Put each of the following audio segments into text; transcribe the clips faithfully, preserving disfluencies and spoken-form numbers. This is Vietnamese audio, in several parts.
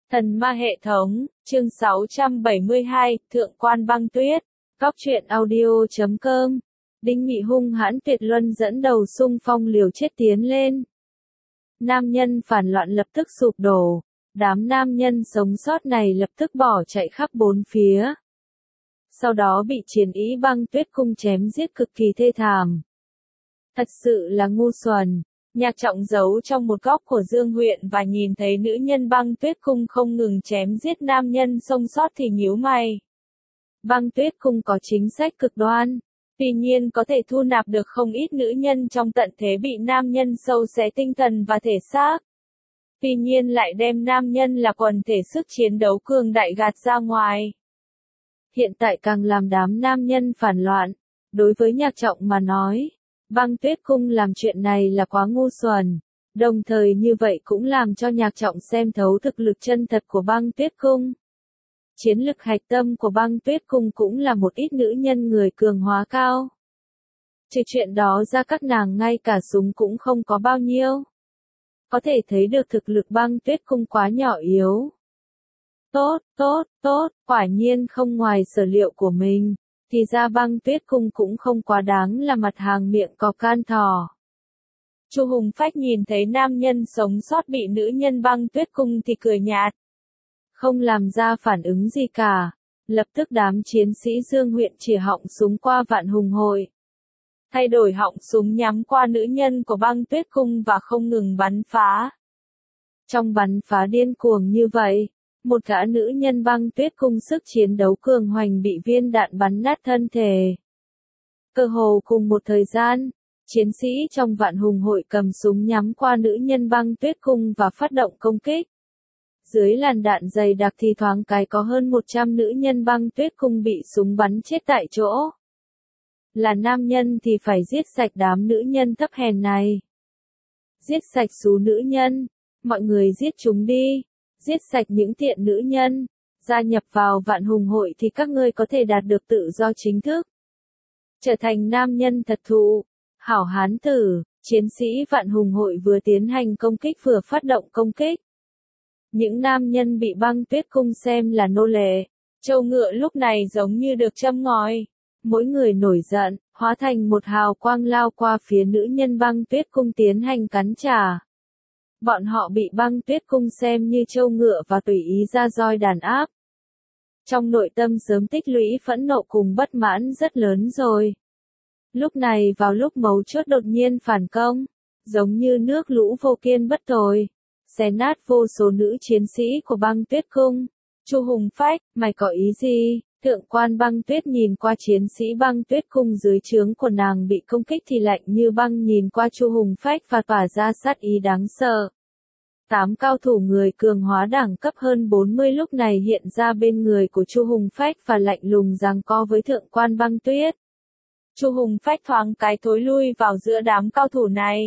Thần ma hệ thống, chương sáu trăm bảy mươi hai, Thượng quan băng tuyết, góc truyện audio chấm com. Đinh Nghị hung hãn tuyệt luân dẫn đầu xung phong liều chết tiến lên. Nam nhân phản loạn lập tức sụp đổ, đám nam nhân sống sót này lập tức bỏ chạy khắp bốn phía. Sau đó bị chiến ý băng tuyết cung chém giết cực kỳ thê thảm. Thật sự là ngu xuẩn. Nhạc Trọng giấu trong một góc của Dương huyện và nhìn thấy nữ nhân băng tuyết cung không ngừng chém giết nam nhân sống sót thì nhíu mày. Băng tuyết cung có chính sách cực đoan, tuy nhiên có thể thu nạp được không ít nữ nhân trong tận thế bị nam nhân sâu xé tinh thần và thể xác. Tuy nhiên lại đem nam nhân là quần thể sức chiến đấu cường đại gạt ra ngoài. Hiện tại càng làm đám nam nhân phản loạn, đối với Nhạc Trọng mà nói. Băng tuyết cung làm chuyện này là quá ngu xuẩn, đồng thời như vậy cũng làm cho Nhạc Trọng xem thấu thực lực chân thật của băng tuyết cung. Chiến lực hạch tâm của băng tuyết cung cũng là một ít nữ nhân người cường hóa cao. Trừ chuyện đó ra các nàng ngay cả súng cũng không có bao nhiêu. Có thể thấy được thực lực băng tuyết cung quá nhỏ yếu. Tốt, tốt, tốt, quả nhiên không ngoài sở liệu của mình. Thì ra băng tuyết cung cũng không quá đáng là mặt hàng miệng có can thỏ. Chu Hùng Phách nhìn thấy nam nhân sống sót bị nữ nhân băng tuyết cung thì cười nhạt. Không làm ra phản ứng gì cả. Lập tức đám chiến sĩ Dương huyện chỉ họng súng qua Vạn Hùng hội. Thay đổi họng súng nhắm qua nữ nhân của băng tuyết cung và không ngừng bắn phá. Trong bắn phá điên cuồng như vậy. Một gã nữ nhân băng tuyết cung sức chiến đấu cường hoành bị viên đạn bắn nát thân thể. Cơ hồ cùng một thời gian, chiến sĩ trong Vạn Hùng hội cầm súng nhắm qua nữ nhân băng tuyết cung và phát động công kích. Dưới làn đạn dày đặc thì thoáng cái có hơn một trăm nữ nhân băng tuyết cung bị súng bắn chết tại chỗ. Là nam nhân thì phải giết sạch đám nữ nhân thấp hèn này. Giết sạch số nữ nhân, mọi người giết chúng đi. Giết sạch những tiện nữ nhân, gia nhập vào Vạn Hùng hội thì các ngươi có thể đạt được tự do chính thức. Trở thành nam nhân thật thụ, hảo hán tử, chiến sĩ Vạn Hùng hội vừa tiến hành công kích vừa phát động công kích. Những nam nhân bị băng tuyết cung xem là nô lệ, trâu ngựa lúc này giống như được châm ngòi. Mỗi người nổi giận, hóa thành một hào quang lao qua phía nữ nhân băng tuyết cung tiến hành cắn trả. Bọn họ bị băng tuyết cung xem như trâu ngựa và tùy ý ra roi đàn áp. Trong nội tâm sớm tích lũy phẫn nộ cùng bất mãn rất lớn rồi. Lúc này vào lúc mấu chốt đột nhiên phản công, giống như nước lũ vô kiên bất tồi, xé nát vô số nữ chiến sĩ của băng tuyết cung. Chu Hùng Phách, mày có ý gì? Thượng quan băng tuyết nhìn qua chiến sĩ băng tuyết cung dưới trướng của nàng bị công kích thì lạnh như băng nhìn qua Chu Hùng Phách và tỏa ra sát ý đáng sợ. Tám cao thủ người cường hóa đẳng cấp hơn bốn mươi lúc này hiện ra bên người của Chu Hùng Phách và lạnh lùng giằng co với thượng quan băng tuyết. Chu Hùng Phách thoáng cái thối lui vào giữa đám cao thủ này.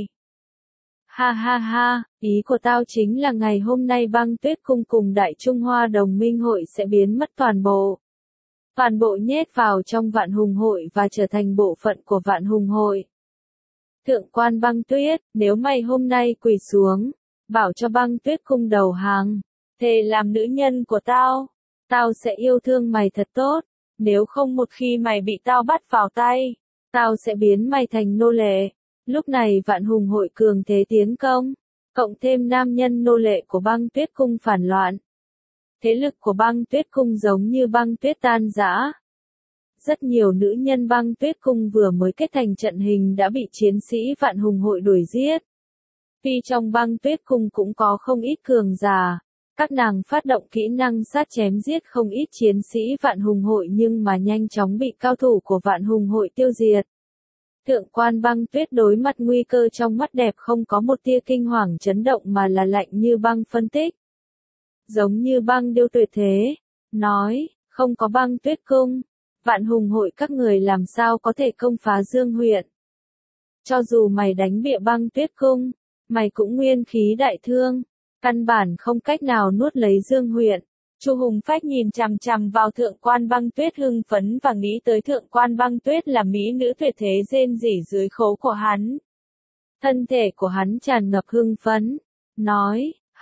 Ha ha ha, ý của tao chính là ngày hôm nay băng tuyết cung cùng Đại Trung Hoa đồng minh hội sẽ biến mất toàn bộ. Toàn bộ nhét vào trong Vạn Hùng hội và trở thành bộ phận của Vạn Hùng hội. Thượng quan băng tuyết, nếu mày hôm nay quỳ xuống, bảo cho băng tuyết cung đầu hàng, thề làm nữ nhân của tao, tao sẽ yêu thương mày thật tốt, nếu không một khi mày bị tao bắt vào tay, tao sẽ biến mày thành nô lệ. Lúc này Vạn Hùng hội cường thế tiến công, cộng thêm nam nhân nô lệ của băng tuyết cung phản loạn. Thế lực của băng tuyết cung giống như băng tuyết tan rã. Rất nhiều nữ nhân băng tuyết cung vừa mới kết thành trận hình đã bị chiến sĩ Vạn Hùng hội đuổi giết. Tuy trong băng tuyết cung cũng có không ít cường giả, các nàng phát động kỹ năng sát chém giết không ít chiến sĩ Vạn Hùng hội nhưng mà nhanh chóng bị cao thủ của Vạn Hùng hội tiêu diệt. Thượng quan băng tuyết đối mặt nguy cơ trong mắt đẹp không có một tia kinh hoàng chấn động mà là lạnh như băng phân tích. Giống như băng điêu tuyệt thế, nói, không có băng tuyết cung, Vạn Hùng hội các người làm sao có thể công phá Dương huyện. Cho dù mày đánh bại băng tuyết cung, mày cũng nguyên khí đại thương, căn bản không cách nào nuốt lấy Dương huyện. Chu Hùng Phách nhìn chằm chằm vào thượng quan băng tuyết hưng phấn và nghĩ tới thượng quan băng tuyết là mỹ nữ tuyệt thế rên rỉ dưới khố của hắn. Thân thể của hắn tràn ngập hưng phấn, nói,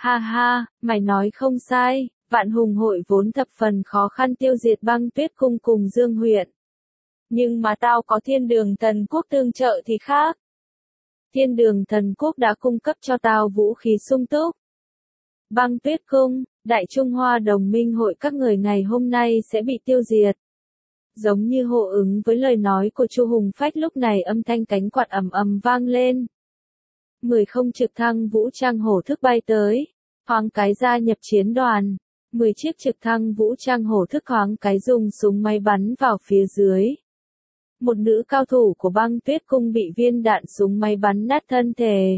Ha ha, mày nói không sai, Vạn Hùng hội vốn thập phần khó khăn tiêu diệt Băng Tuyết Cung cùng Dương huyện. Nhưng mà tao có Thiên Đường Thần Quốc tương trợ thì khác. Thiên Đường Thần Quốc đã cung cấp cho tao vũ khí sung túc. Băng Tuyết Cung, Đại Trung Hoa Đồng minh hội các người ngày hôm nay sẽ bị tiêu diệt. Giống như hô ứng với lời nói của Chu Hùng Phách lúc này âm thanh cánh quạt ầm ầm vang lên. Mười không trực thăng vũ trang hổ thức bay tới, thoáng cái gia nhập chiến đoàn. Mười chiếc trực thăng vũ trang hổ thức thoáng cái dùng súng máy bắn vào phía dưới. Một nữ cao thủ của Băng Tuyết Cung bị viên đạn súng máy bắn nát thân thể.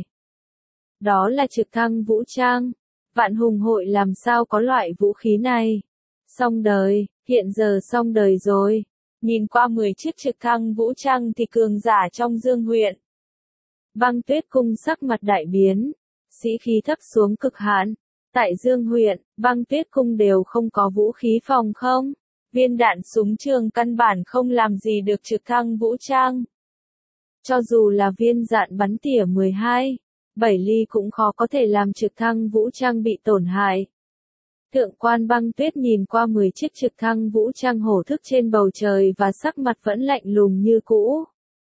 Đó là trực thăng vũ trang. Vạn Hùng hội làm sao có loại vũ khí này? Xong đời, hiện giờ xong đời rồi. Nhìn qua mười chiếc trực thăng vũ trang thì cường giả trong Dương huyện. Băng Tuyết Cung sắc mặt đại biến, sĩ khí thấp xuống cực hạn. Tại Dương huyện, Băng Tuyết Cung đều không có vũ khí phòng không. Viên đạn súng trường căn bản không làm gì được trực thăng vũ trang. Cho dù là viên đạn bắn tỉa mười hai, bảy ly cũng khó có thể làm trực thăng vũ trang bị tổn hại. Thượng quan Băng Tuyết nhìn qua mười chiếc trực thăng vũ trang hổ thức trên bầu trời và sắc mặt vẫn lạnh lùng như cũ.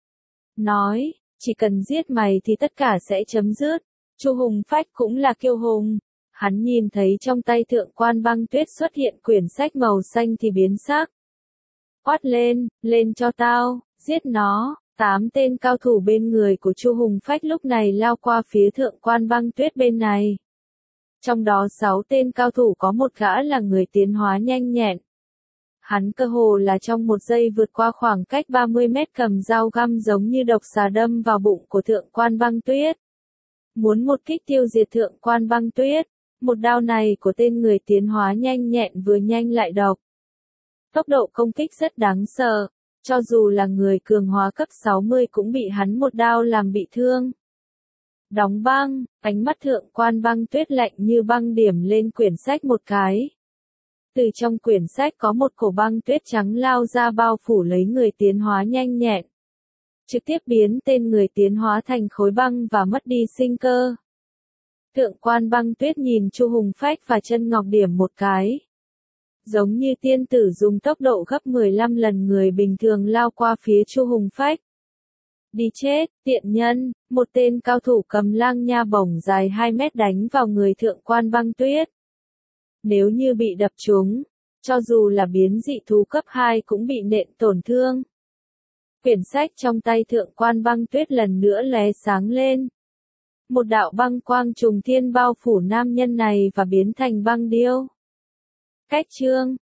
Nói, chỉ cần giết mày thì tất cả sẽ chấm dứt. Chu Hùng Phách cũng là kiêu hùng. Hắn nhìn thấy trong tay Thượng quan Băng Tuyết xuất hiện quyển sách màu xanh thì biến sắc. Quát lên, lên cho tao, giết nó. Tám tên cao thủ bên người của Chu Hùng Phách lúc này lao qua phía Thượng quan Băng Tuyết bên này. Trong đó sáu tên cao thủ có một gã là người tiến hóa nhanh nhẹn. Hắn cơ hồ là trong một giây vượt qua khoảng cách ba mươi mét cầm dao găm giống như độc xà đâm vào bụng của Thượng quan Băng Tuyết. Muốn một kích tiêu diệt Thượng quan Băng Tuyết, một đao này của tên người tiến hóa nhanh nhẹn vừa nhanh lại độc. Tốc độ công kích rất đáng sợ, cho dù là người cường hóa cấp sáu mươi cũng bị hắn một đao làm bị thương. Đóng băng, ánh mắt Thượng quan Băng Tuyết lạnh như băng điểm lên quyển sách một cái. Từ trong quyển sách có một cổ băng tuyết trắng lao ra bao phủ lấy người tiến hóa nhanh nhẹn. Trực tiếp biến tên người tiến hóa thành khối băng và mất đi sinh cơ. Thượng quan Băng Tuyết nhìn Chu Hùng Phách và Chân Ngọc điểm một cái. Giống như tiên tử dùng tốc độ gấp mười lăm lần người bình thường lao qua phía Chu Hùng Phách. Đi chết, tiện nhân, một tên cao thủ cầm lang nha bổng dài hai mét đánh vào người Thượng quan Băng Tuyết. Nếu như bị đập trúng, cho dù là biến dị thú cấp hai cũng bị nện tổn thương. Quyển sách trong tay Thượng quan Băng Tuyết lần nữa lóe sáng lên. Một đạo băng quang trùng thiên bao phủ nam nhân này và biến thành băng điêu. Cách chương